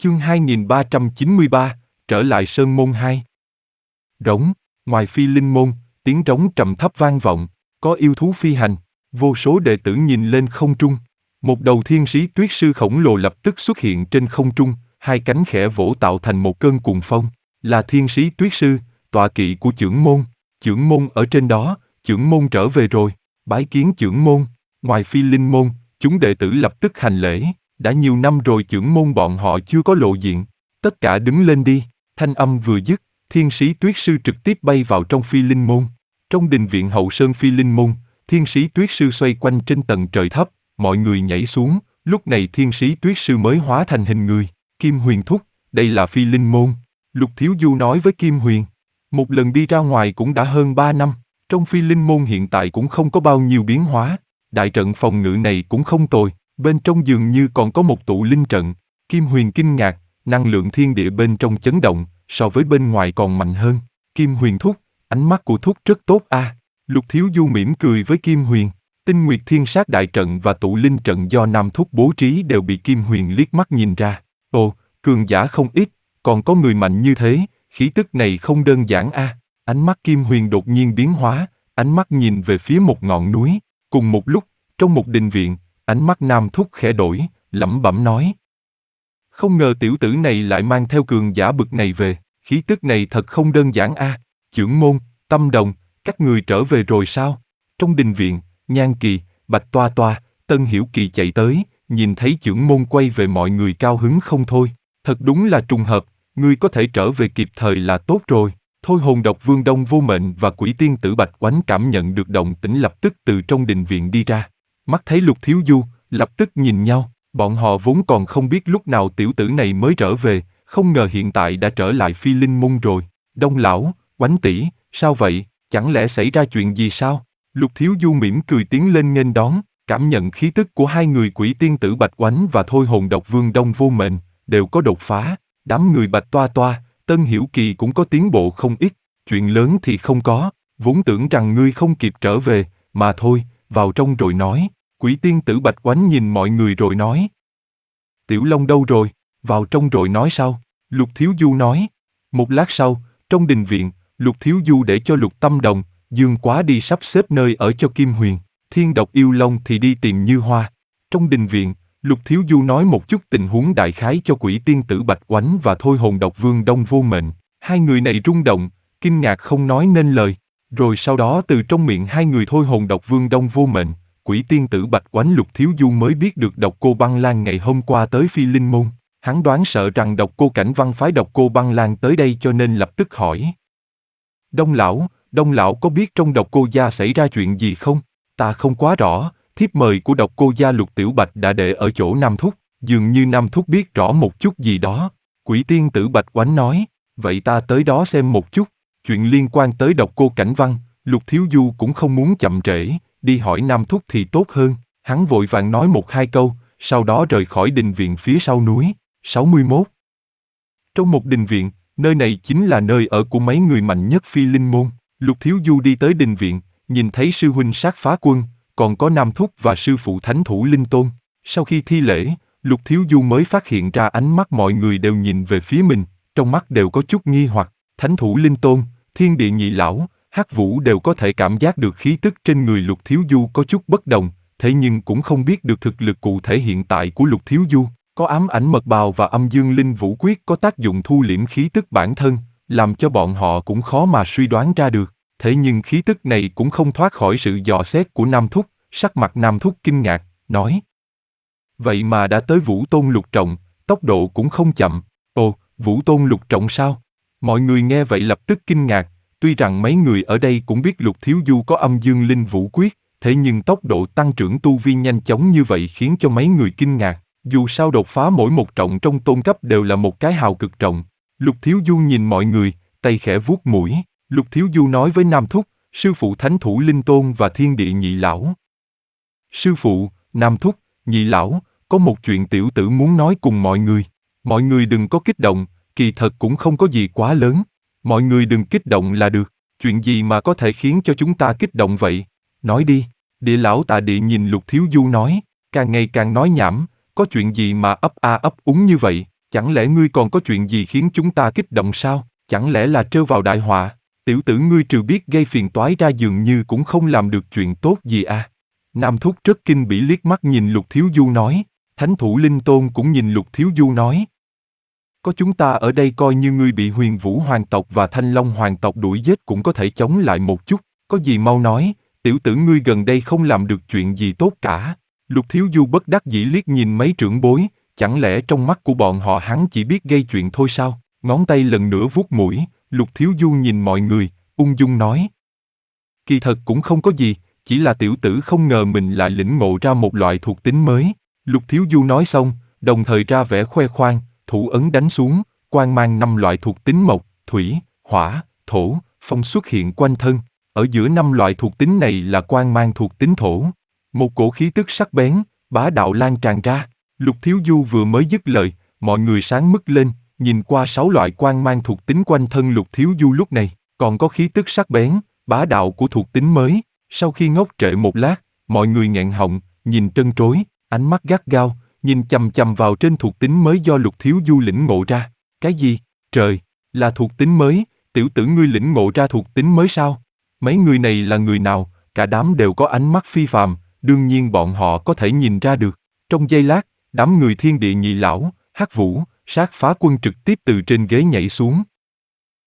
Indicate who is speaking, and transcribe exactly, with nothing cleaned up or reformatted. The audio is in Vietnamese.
Speaker 1: Chương hai nghìn ba trăm chín mươi ba, trở lại Sơn Môn hai. Rống, ngoài Phi Linh Môn, tiếng rống trầm thấp vang vọng, có yêu thú phi hành, vô số đệ tử nhìn lên không trung. Một đầu thiên sĩ tuyết sư khổng lồ lập tức xuất hiện trên không trung, hai cánh khẽ vỗ tạo thành một cơn cuồng phong, là thiên sĩ tuyết sư, tọa kỵ của chưởng môn. Chưởng môn ở trên đó, chưởng môn trở về rồi, bái kiến chưởng môn. Ngoài Phi Linh Môn, chúng đệ tử lập tức hành lễ. Đã nhiều năm rồi chưởng môn bọn họ chưa có lộ diện, tất cả đứng lên đi. Thanh âm vừa dứt, thiên sĩ tuyết sư trực tiếp bay vào trong Phi Linh Môn. Trong đình viện hậu sơn Phi Linh Môn, thiên sĩ tuyết sư xoay quanh trên tầng trời thấp, mọi người nhảy xuống, lúc này thiên sĩ tuyết sư mới hóa thành hình người. Kim Huyền thúc, đây là Phi Linh Môn. Lục Thiếu Du nói với Kim Huyền. Một lần đi ra ngoài cũng đã hơn ba năm, trong Phi Linh Môn hiện tại cũng không có bao nhiêu biến hóa. Đại trận phòng ngự này cũng không tồi. Bên trong dường như còn có một tụ linh trận. Kim Huyền kinh ngạc, năng lượng thiên địa bên trong chấn động, so với bên ngoài còn mạnh hơn. Kim Huyền thúc, ánh mắt của thúc rất tốt a. À. Lục Thiếu Du mỉm cười với Kim Huyền. Tinh Nguyệt Thiên Sát đại trận và tụ linh trận do Nam thúc bố trí đều bị Kim Huyền liếc mắt nhìn ra. Ồ, cường giả không ít, còn có người mạnh như thế, khí tức này không đơn giản a. À. Ánh mắt Kim Huyền đột nhiên biến hóa, ánh mắt nhìn về phía một ngọn núi. Cùng một lúc, trong một đình viện, ánh mắt Nam thúc khẽ đổi, lẩm bẩm nói. Không ngờ tiểu tử này lại mang theo cường giả bực này về, khí tức này thật không đơn giản a. À. Chưởng môn, Tâm Đồng, các người trở về rồi sao? Trong đình viện, Nhan Kỳ, Bạch Toa Toa, Tân Hiểu Kỳ chạy tới, nhìn thấy chưởng môn quay về mọi người cao hứng không thôi. Thật đúng là trùng hợp, ngươi có thể trở về kịp thời là tốt rồi. Thôi Hồn Độc Vương Đông Vô Mệnh và Quỷ Tiên Tử Bạch Oánh cảm nhận được động tĩnh lập tức từ trong đình viện đi ra. Mắt thấy Lục Thiếu Du, lập tức nhìn nhau, bọn họ vốn còn không biết lúc nào tiểu tử này mới trở về, không ngờ hiện tại đã trở lại Phi Linh Môn rồi. Đông lão, Oánh tỷ, sao vậy, chẳng lẽ xảy ra chuyện gì sao? Lục Thiếu Du mỉm cười tiến lên nghênh đón, cảm nhận khí tức của hai người Quỷ Tiên Tử Bạch Oánh và Thôi Hồn Độc Vương Đông Vô Mệnh, đều có đột phá, đám người Bạch Toa Toa, Tân Hiểu Kỳ cũng có tiến bộ không ít, chuyện lớn thì không có, vốn tưởng rằng ngươi không kịp trở về, mà thôi, vào trong rồi nói. Quỷ Tiên Tử Bạch Oánh nhìn mọi người rồi nói. Tiểu Long đâu rồi, vào trong rồi nói sao? Lục Thiếu Du nói. Một lát sau, trong đình viện, Lục Thiếu Du để cho Lục Tâm Đồng, Dương Quá đi sắp xếp nơi ở cho Kim Huyền, Thiên Độc Yêu Long thì đi tìm Như Hoa. Trong đình viện, Lục Thiếu Du nói một chút tình huống đại khái cho Quỷ Tiên Tử Bạch Oánh và Thôi Hồn Độc Vương Đông Vô Mệnh. Hai người này rung động, kinh ngạc không nói nên lời. Rồi sau đó từ trong miệng hai người Thôi Hồn Độc Vương Đông Vô Mệnh, Quỷ Tiên Tử Bạch Oánh, Lục Thiếu Du mới biết được Độc Cô Băng Lan ngày hôm qua tới Phi Linh Môn. Hắn đoán sợ rằng Độc Cô Cảnh Văn phái Độc Cô Băng Lan tới đây cho nên lập tức hỏi. Đông lão, Đông lão có biết trong Độc Cô gia xảy ra chuyện gì không? Ta không quá rõ, thiếp mời của Độc Cô gia Lục Tiểu Bạch đã để ở chỗ Nam thúc, dường như Nam thúc biết rõ một chút gì đó. Quỷ Tiên Tử Bạch Oánh nói, vậy ta tới đó xem một chút. Chuyện liên quan tới Độc Cô Cảnh Văn, Lục Thiếu Du cũng không muốn chậm trễ, đi hỏi Nam thúc thì tốt hơn. Hắn vội vàng nói một hai câu, sau đó rời khỏi đình viện phía sau núi. sáu mươi mốt. Trong một đình viện, nơi này chính là nơi ở của mấy người mạnh nhất Phi Linh Môn. Lục Thiếu Du đi tới đình viện, nhìn thấy sư huynh Sát Phá Quân, còn có Nam thúc và sư phụ Thánh Thủ Linh Tôn. Sau khi thi lễ, Lục Thiếu Du mới phát hiện ra ánh mắt mọi người đều nhìn về phía mình, trong mắt đều có chút nghi hoặc. Thánh Thủ Linh Tôn, Thiên Địa Nhị Lão, Hắc Vũ đều có thể cảm giác được khí tức trên người Lục Thiếu Du có chút bất đồng, thế nhưng cũng không biết được thực lực cụ thể hiện tại của Lục Thiếu Du. Có ám ảnh mật bào và âm dương linh vũ quyết có tác dụng thu liễm khí tức bản thân, làm cho bọn họ cũng khó mà suy đoán ra được. Thế nhưng khí tức này cũng không thoát khỏi sự dò xét của Nam thúc, sắc mặt Nam thúc kinh ngạc, nói. Vậy mà đã tới Vũ Tôn Lục Trọng, tốc độ cũng không chậm. Ồ, Vũ Tôn Lục Trọng sao? Mọi người nghe vậy lập tức kinh ngạc, tuy rằng mấy người ở đây cũng biết Lục Thiếu Du có âm dương linh vũ quyết, thế nhưng tốc độ tăng trưởng tu vi nhanh chóng như vậy khiến cho mấy người kinh ngạc. Dù sao đột phá mỗi một trọng trong tôn cấp đều là một cái hào cực trọng. Lục Thiếu Du nhìn mọi người, tay khẽ vuốt mũi. Lục Thiếu Du nói với Nam thúc, sư phụ Thánh Thủ Linh Tôn và Thiên Địa Nhị Lão. Sư phụ, Nam thúc, Nhị Lão, có một chuyện tiểu tử muốn nói cùng mọi người. Mọi người đừng có kích động, kỳ thật cũng không có gì quá lớn. Mọi người đừng kích động là được. Chuyện gì mà có thể khiến cho chúng ta kích động vậy? Nói đi. Địa Lão Tạ Địa nhìn Lục Thiếu Du nói, càng ngày càng nói nhảm, có chuyện gì mà ấp a ấp úng như vậy? Chẳng lẽ ngươi còn có chuyện gì khiến chúng ta kích động sao? Chẳng lẽ là trêu vào đại họa? Tiểu tử ngươi trừ biết gây phiền toái ra dường như cũng không làm được chuyện tốt gì à? Nam Thúc rất kinh bỉ liếc mắt nhìn Lục Thiếu Du nói. Thánh thủ Linh Tôn cũng nhìn Lục Thiếu Du nói. Có chúng ta ở đây coi như ngươi bị Huyền Vũ Hoàng tộc và Thanh Long Hoàng tộc đuổi giết cũng có thể chống lại một chút, có gì mau nói, tiểu tử ngươi gần đây không làm được chuyện gì tốt cả. Lục Thiếu Du bất đắc dĩ liếc nhìn mấy trưởng bối, chẳng lẽ trong mắt của bọn họ hắn chỉ biết gây chuyện thôi sao? Ngón tay lần nữa vuốt mũi, Lục Thiếu Du nhìn mọi người, ung dung nói. Kỳ thật cũng không có gì, chỉ là tiểu tử không ngờ mình lại lĩnh ngộ ra một loại thuộc tính mới. Lục Thiếu Du nói xong, đồng thời ra vẻ khoe khoang, thủ ấn đánh xuống, quang mang năm loại thuộc tính mộc, thủy, hỏa, thổ, phong xuất hiện quanh thân. Ở giữa năm loại thuộc tính này là quang mang thuộc tính thổ. Một cổ khí tức sắc bén, bá đạo lan tràn ra. Lục Thiếu Du vừa mới dứt lời, mọi người sáng mắt lên, nhìn qua sáu loại quang mang thuộc tính quanh thân Lục Thiếu Du lúc này, còn có khí tức sắc bén, bá đạo của thuộc tính mới. Sau khi ngốc trệ một lát, mọi người nghẹn họng, nhìn trân trối, ánh mắt gắt gao, nhìn chằm chằm vào trên thuộc tính mới do Lục Thiếu Du lĩnh ngộ ra. Cái gì? Trời, là thuộc tính mới, tiểu tử ngươi lĩnh ngộ ra thuộc tính mới sao? Mấy người này là người nào? Cả đám đều có ánh mắt phi phàm, đương nhiên bọn họ có thể nhìn ra được. Trong giây lát, đám người Thiên Địa Nhị Lão, Hắc Vũ, Sát Phá Quân trực tiếp từ trên ghế nhảy xuống,